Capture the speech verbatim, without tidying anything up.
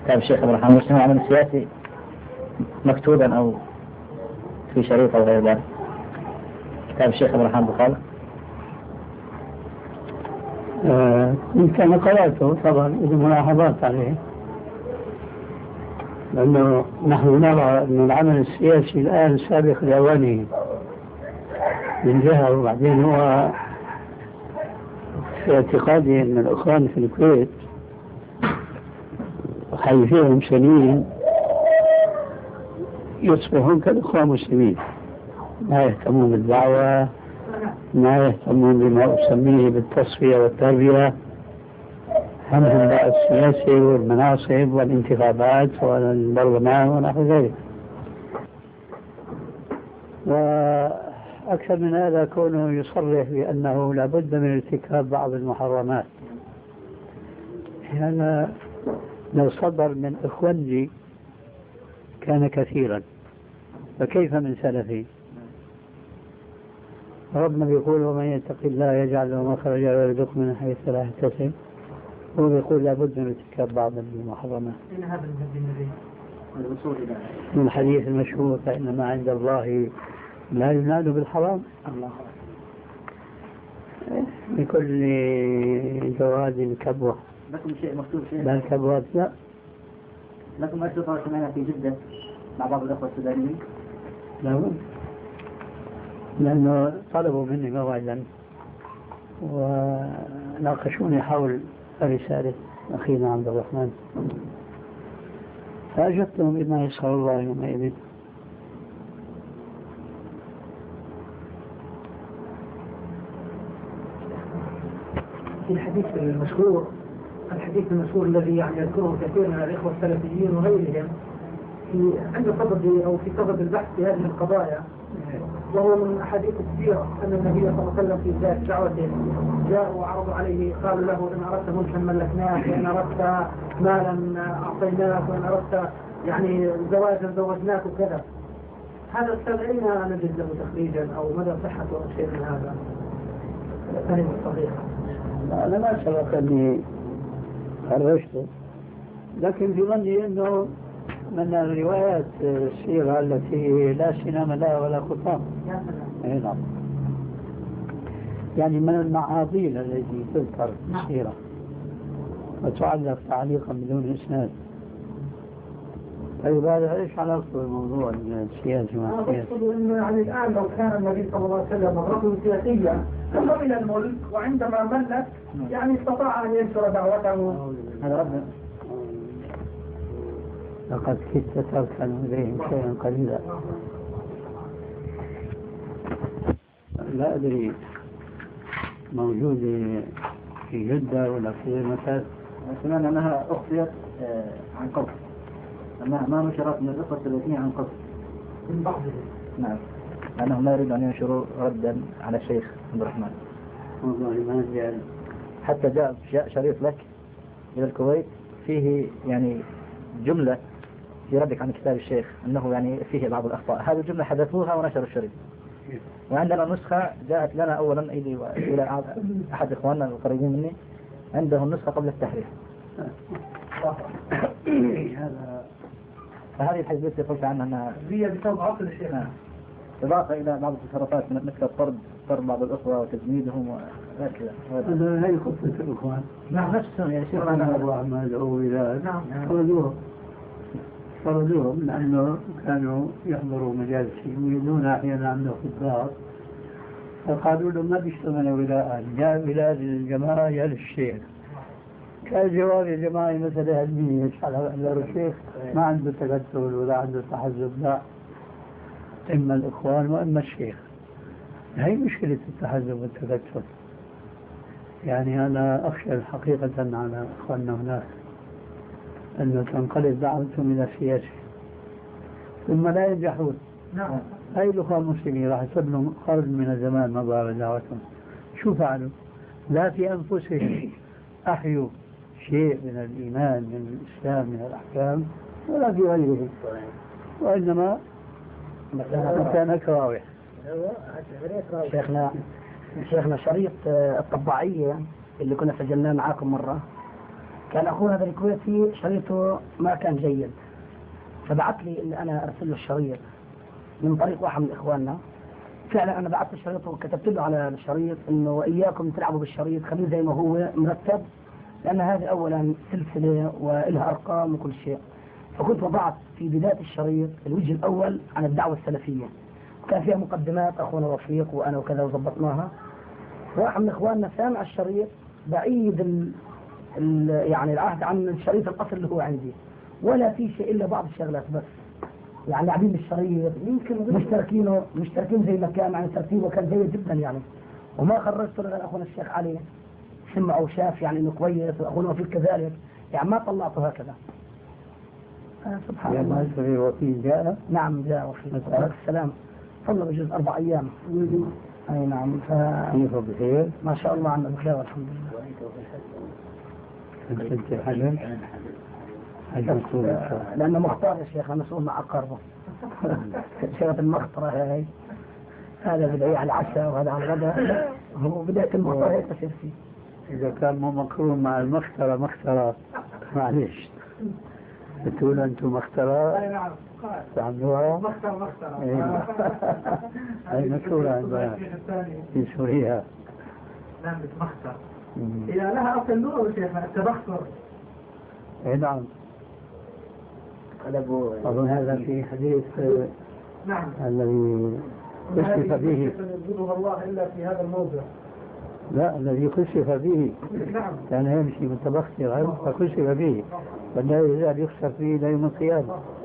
كتاب الشيخ عبد الرحمن مسلم العمل السياسي مكتوبا أو في شريط أو غير ذلك؟ كتاب الشيخ عبد الرحمن بخال. كنت أنا قرأته طبعا إذا ملاحظات عليه، لأنه نحن نرى أن العمل السياسي الآن سابق لأوانه من جهة، وبعدين هو في اعتقادي أن الإخوان في الكويت حي فيهم سنين يصبحون كالإخوان المسلمين، ما يهتمون بالدعوة، ما يهتمون بما أسميه بالتصفية والتربية، همهم بقى السياسة والمناصب والانتخابات والبرلمان ونحو ذلك. وأكثر من هذا كونه يصرح بأنه لابد من ارتكاب بعض المحرمات. هذا لو صدر من إخواني كان كثيرا، فكيف من سلفي؟ ربنا بيقول ومن يتق الله يجعل له مخرجا ويرزقه من حيث لا يحتسب، هو بيقول لابد من ارتكاب بعض المحرمات. من الحديث المشهور فإن ما عند الله لا ينال بالحرام. الله لكل جواد كبوة. لكم شيء مكتوب شيء؟ لا كبوات لا. لكم أشرطة سمعنا في جدة مع بعض الأخوة السودانيين؟ لا، لأنه طلبوا مني موعدا وناقشوني حول رسالة أخينا عبد الرحمن، فأجبتهم بما يسخر الله يومئذ. في الحديث المشهور الحديث المشهور الذي يعني يذكره كثير من الإخوة السلفيين وغيرهم في عند صدد أو في صدد البحث في هذه القضايا، وهو من أحاديث السيرة أن النبي صلى الله عليه وسلم في ذات دعوته جاءوا وعرضوا عليه، قالوا له إن أردت ملكا ملكناك، وإن أردت مالا أعطيناك، وإن أردت يعني زواجا زوجناك وكذا. هذا السبب أين نجد له تخريجا أو مدى صحته أو شيء من هذا؟ فهم الصحيح. أنا ما سبق أني خرجته، لكن في ظني أنه من الروايات السيرة التي لا سنام لها ولا خطام. نعم. يعني من المعاضيل التي تذكر السيرة وتعلق تعليقا بدون إسناد. طيب هذا ايش علاقته بالموضوع السياسي مع السياسي؟ أقصد إنه يعني الآن لو كان النبي صلى الله عليه وسلم رجل سياسيا ثم إلى الملك، وعندما ملك يعني استطاع أن ينشر دعوته. هذا ربنا لقد كدت تركن إليهم شيئا قليلا. لا أدري موجودة في جدة ولا في مكان. سمعنا أنها أخفيت عن قبل، أنها ما نشرت من الأخوة السلفيين عن قبل من بعضهم. نعم، أنهم لا يريدون أن ينشروا ردا على الشيخ عبد الرحمن. والله ما زال. حتى جاء جاء شريط لك إلى الكويت فيه يعني جملة في ردك عن كتاب الشيخ أنه يعني فيه بعض الأخطاء، هذه الجملة حذفوها ونشروا الشريط. وعندنا نسخة جاءت لنا أولا إلى أحد إخواننا القريبين مني، عنده النسخة قبل التحريف. هذا فهذه الحزبية اللي قلت عنها أنها هي بسبب عقل الشيخ. إضافة إلى بعض التصرفات مثل الطرد طرد بعض الأخوة وتجميدهم وهكذا. هذا هي قصة الإخوان. نعم نفسهم يا شيخ. أنا الرحمن أدعو إلى طردوهم طردوهم لأنه كانوا يحضروا مجالسي ويدون أحيانا عنده خطاب، فقالوا له ما بيشتغلوا ولاء، جاء ولاء الجماعة جاء للشيخ. كان جواب يا جماعة مثلا علمية يشعل على الشيخ ما عنده تكتل ولا عنده تحزب، لا، إما الإخوان وإما الشيخ. هي مشكلة التحزب والتكتل. يعني أنا أخشى حقيقة على إخواننا هناك أنه تنقلب دعوتهم إلى السياسة ثم لا ينجحون. نعم. هاي الأخوان المسلمين راح يصبحوا قرن من الزمان مضى على دعوتهم. شو فعلوا؟ لا في أنفسهم أحيوا شيء من الإيمان من الإسلام من الأحكام ولا في غيره، وإنما كان كراوح. شيخنا شيخنا شريط الطباعية اللي كنا سجلناه معاكم مرة، كان أخونا هذا الكويتي شريطه ما كان جيد، فبعث لي إن أنا أرسل له الشريط من طريق واحد من إخواننا. فعلا أنا بعثت الشريط وكتبت له على الشريط إنه وإياكم تلعبوا بالشريط، خليه زي ما هو مرتب، لأن هذه أولا سلسلة وإلها أرقام وكل شيء. فكنت وضعت في بداية الشريط الوجه الأول عن الدعوة السلفية، كان فيها مقدمات أخونا رفيق وأنا وكذا وظبطناها. واحد من إخواننا سامع الشريط بعيد ال ال يعني العهد عن الشريط الأصل اللي هو عندي، ولا في شيء إلا بعض الشغلات بس، يعني لاعبين بالشريط يمكن مشتركينه مشتركين زي ما كان، يعني ترتيبه كان جيد جدا يعني. وما خرجته لغير أخونا الشيخ علي سمع وشاف يعني إنه كويس، وأخونا وفيق كذلك، يعني ما طلعته هكذا. آه سبحان يعني الله. هل الوكيل جاء؟ نعم جاء وفيق عليه السلام، صلى بجوز أربع أيام. أي نعم. ف... كيف بخير؟ ما شاء الله عنا بخير والحمد لله. أنت حلم؟ حلم لأنه مختار يا شيخ، أنا مسؤول مع أقاربه. شغلة المخطرة هاي، هذا بدعي على العشاء وهذا على الغداء، هو بداية المخطرة هيك تصير فيه. إذا كان مو مقرون مع المخطرة مخطرة معلش بتقول أنتم مخطرة؟ أي نعم تعملوها؟ مختار مختار هي مشهورة عندنا في سوريا. نعم مختار. إذا لها أصل لغة شيخ التبختر. اي نعم. أظن هذا في حديث نعم الذي كشف به. يبغضها الله إلا في هذا الموضع. لا الذي كشف به نعم. كان يمشي متبخترا فكشف به، والذي يزال يخسر فيه إلى يوم القيامة.